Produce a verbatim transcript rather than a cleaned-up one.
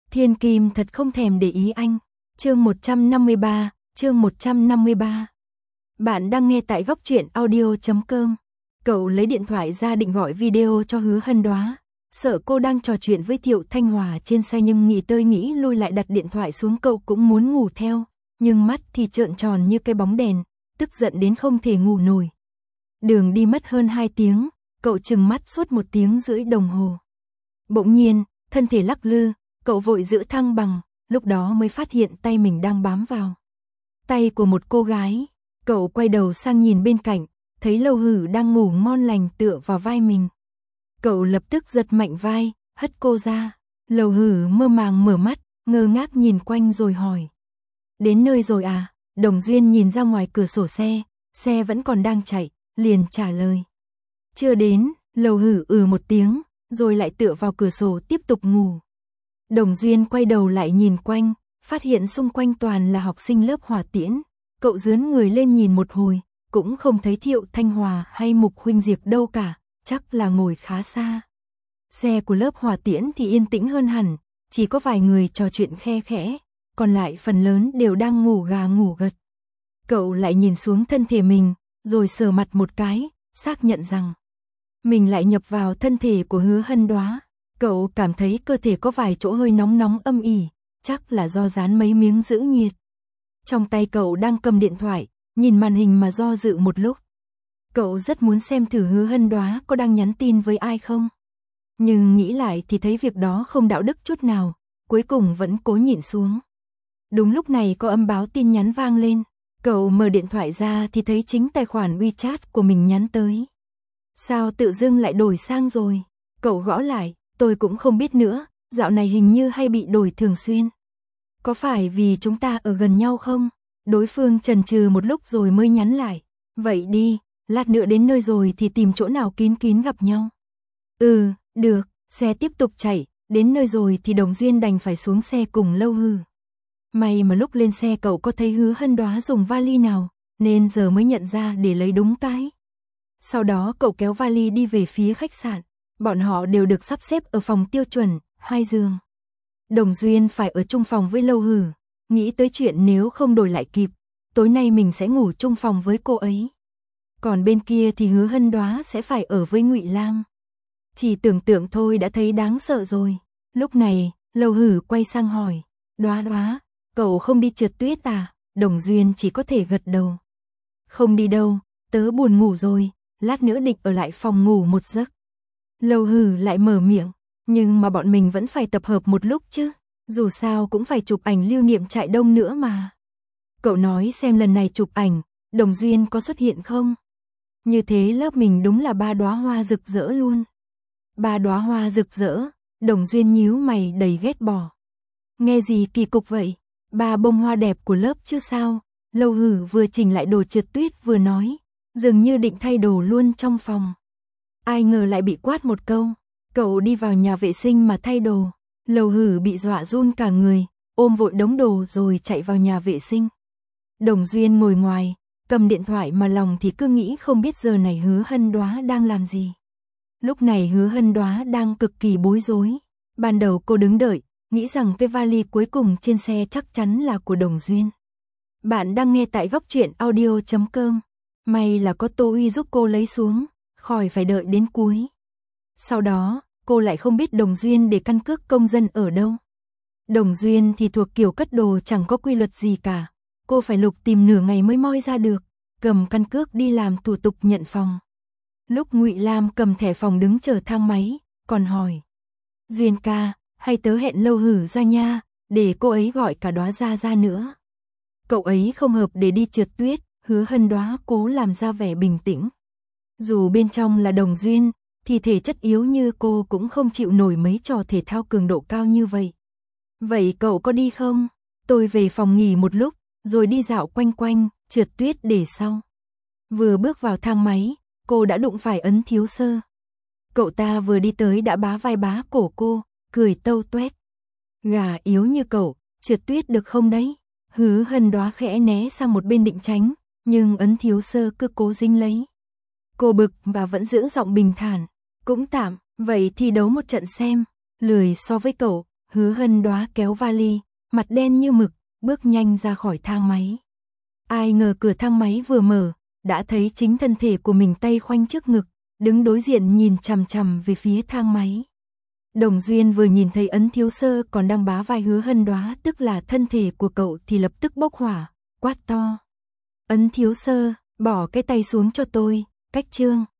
Thiên Kim thật không thèm để ý anh. Chương một trăm năm mươi ba, chương một trăm năm mươi ba. Bạn đang nghe tại góc truyện audio chấm com. Cậu lấy điện thoại ra định gọi video cho Hứa Hân Đoá. Sợ cô đang trò chuyện với Thiệu Thanh Hòa trên xe nhưng nghĩ tới nghĩ lui lại đặt điện thoại xuống, cậu cũng muốn ngủ theo. Nhưng mắt thì trợn tròn như cái bóng đèn, tức giận đến không thể ngủ nổi. Đường đi mất hơn hai tiếng, cậu trừng mắt suốt một tiếng rưỡi đồng hồ. Bỗng nhiên, thân thể lắc lư, cậu vội giữ thăng bằng, lúc đó mới phát hiện tay mình đang bám vào tay của một cô gái. Cậu quay đầu sang nhìn bên cạnh, thấy Lâu Hử đang ngủ ngon lành tựa vào vai mình. Cậu lập tức giật mạnh vai, hất cô ra. Lâu Hử mơ màng mở mắt, ngơ ngác nhìn quanh rồi hỏi: "Đến nơi rồi à?" Đồng Duyên nhìn ra ngoài cửa sổ xe, xe vẫn còn đang chạy, liền trả lời: "Chưa đến." Lâu Hử ừ một tiếng, rồi lại tựa vào cửa sổ tiếp tục ngủ. Đồng Duyên quay đầu lại nhìn quanh, phát hiện xung quanh toàn là học sinh lớp Hỏa Tiễn. Cậu dướn người lên nhìn một hồi, cũng không thấy Thiệu Thanh Hòa hay Mục Huynh Diệp đâu cả, chắc là ngồi khá xa. Xe của lớp Hỏa Tiễn thì yên tĩnh hơn hẳn, chỉ có vài người trò chuyện khe khẽ, còn lại phần lớn đều đang ngủ gà ngủ gật. Cậu lại nhìn xuống thân thể mình, rồi sờ mặt một cái, xác nhận rằng mình lại nhập vào thân thể của Hứa Hân Đoá. Cậu cảm thấy cơ thể có vài chỗ hơi nóng nóng âm ỉ, chắc là do dán mấy miếng giữ nhiệt. Trong tay cậu đang cầm điện thoại, nhìn màn hình mà do dự một lúc. Cậu rất muốn xem thử Hứa Hân Đoá có đang nhắn tin với ai không. Nhưng nghĩ lại thì thấy việc đó không đạo đức chút nào, cuối cùng vẫn cố nhịn xuống. Đúng lúc này có âm báo tin nhắn vang lên. Cậu mở điện thoại ra thì thấy chính tài khoản WeChat của mình nhắn tới. Sao tự dưng lại đổi sang rồi? Cậu gõ lại, tôi cũng không biết nữa, dạo này hình như hay bị đổi thường xuyên. Có phải vì chúng ta ở gần nhau không? Đối phương chần chừ một lúc rồi mới nhắn lại. Vậy đi, lát nữa đến nơi rồi thì tìm chỗ nào kín kín gặp nhau. Ừ, được, xe tiếp tục chạy, đến nơi rồi thì Đồng Duyên đành phải xuống xe cùng Lâu Hử. May mà lúc lên xe cậu có thấy Hứa Hân Đoá dùng vali nào, nên giờ mới nhận ra để lấy đúng cái. Sau đó cậu kéo vali đi về phía khách sạn. Bọn họ đều được sắp xếp ở phòng tiêu chuẩn, hai giường. Đồng Duyên phải ở chung phòng với Lâu Hử, nghĩ tới chuyện nếu không đổi lại kịp, tối nay mình sẽ ngủ chung phòng với cô ấy. Còn bên kia thì Hứa Hân Đoá sẽ phải ở với Ngụy Lam. Chỉ tưởng tượng thôi đã thấy đáng sợ rồi. Lúc này, Lâu Hử quay sang hỏi: "Đoá Đoá, cậu không đi trượt tuyết à?" Đồng Duyên chỉ có thể gật đầu. "Không đi đâu, tớ buồn ngủ rồi, lát nữa định ở lại phòng ngủ một giấc." Lâu Hử lại mở miệng: "Nhưng mà bọn mình vẫn phải tập hợp một lúc chứ, dù sao cũng phải chụp ảnh lưu niệm trại đông nữa mà." Cậu nói xem lần này chụp ảnh, Đồng Duyên có xuất hiện không? Như thế lớp mình đúng là ba đóa hoa rực rỡ luôn. Ba đóa hoa rực rỡ, Đồng Duyên nhíu mày đầy ghét bỏ. Nghe gì kỳ cục vậy? Ba bông hoa đẹp của lớp chứ sao? Lâu Hử vừa chỉnh lại đồ trượt tuyết vừa nói, dường như định thay đồ luôn trong phòng. Ai ngờ lại bị quát một câu. Cậu đi vào nhà vệ sinh mà thay đồ. Lâu Hử bị dọa run cả người, ôm vội đống đồ rồi chạy vào nhà vệ sinh. Đồng Duyên ngồi ngoài, cầm điện thoại mà lòng thì cứ nghĩ không biết giờ này Hứa Hân Đoá đang làm gì. Lúc này Hứa Hân Đoá đang cực kỳ bối rối. Ban đầu cô đứng đợi, nghĩ rằng cái vali cuối cùng trên xe chắc chắn là của Đồng Duyên. Bạn đang nghe tại góc truyện audio chấm com. May là có Tô Uy giúp cô lấy xuống, khỏi phải đợi đến cuối. Sau đó, cô lại không biết Đồng Duyên để căn cước công dân ở đâu. Đồng Duyên thì thuộc kiểu cất đồ chẳng có quy luật gì cả. Cô phải lục tìm nửa ngày mới moi ra được, cầm căn cước đi làm thủ tục nhận phòng. Lúc Ngụy Lam cầm thẻ phòng đứng chờ thang máy, còn hỏi: "Duyên ca, hay tớ hẹn Lâu Hử ra nha, để cô ấy gọi cả Đoá ra ra nữa." Cậu ấy không hợp để đi trượt tuyết. Hứa Hân Đoá cố làm ra vẻ bình tĩnh. Dù bên trong là Đồng Duyên, thì thể chất yếu như cô cũng không chịu nổi mấy trò thể thao cường độ cao như vậy. "Vậy cậu có đi không? Tôi về phòng nghỉ một lúc, rồi đi dạo quanh quanh, trượt tuyết để sau." Vừa bước vào thang máy, cô đã đụng phải Ấn Thiếu Sơ. Cậu ta vừa đi tới đã bá vai bá cổ cô, cười tâu tuét: "Gà yếu như cậu, trượt tuyết được không đấy?" Hứa Hân Đoá khẽ né sang một bên định tránh, nhưng Ấn Thiếu Sơ cứ cố dính lấy. Cô bực và vẫn giữ giọng bình thản: "Cũng tạm, vậy thi đấu một trận xem." Lười so với cậu, Hứa Hân Đoá kéo vali, mặt đen như mực, bước nhanh ra khỏi thang máy. Ai ngờ cửa thang máy vừa mở, đã thấy chính thân thể của mình tay khoanh trước ngực, đứng đối diện nhìn chằm chằm về phía thang máy. Đồng Duyên vừa nhìn thấy Ấn Thiếu Sơ còn đang bá vai Hứa Hân Đoá, tức là thân thể của cậu, thì lập tức bốc hỏa, quát to. Ấn Thiếu Sơ, bỏ cái tay xuống cho tôi, Cách Trương.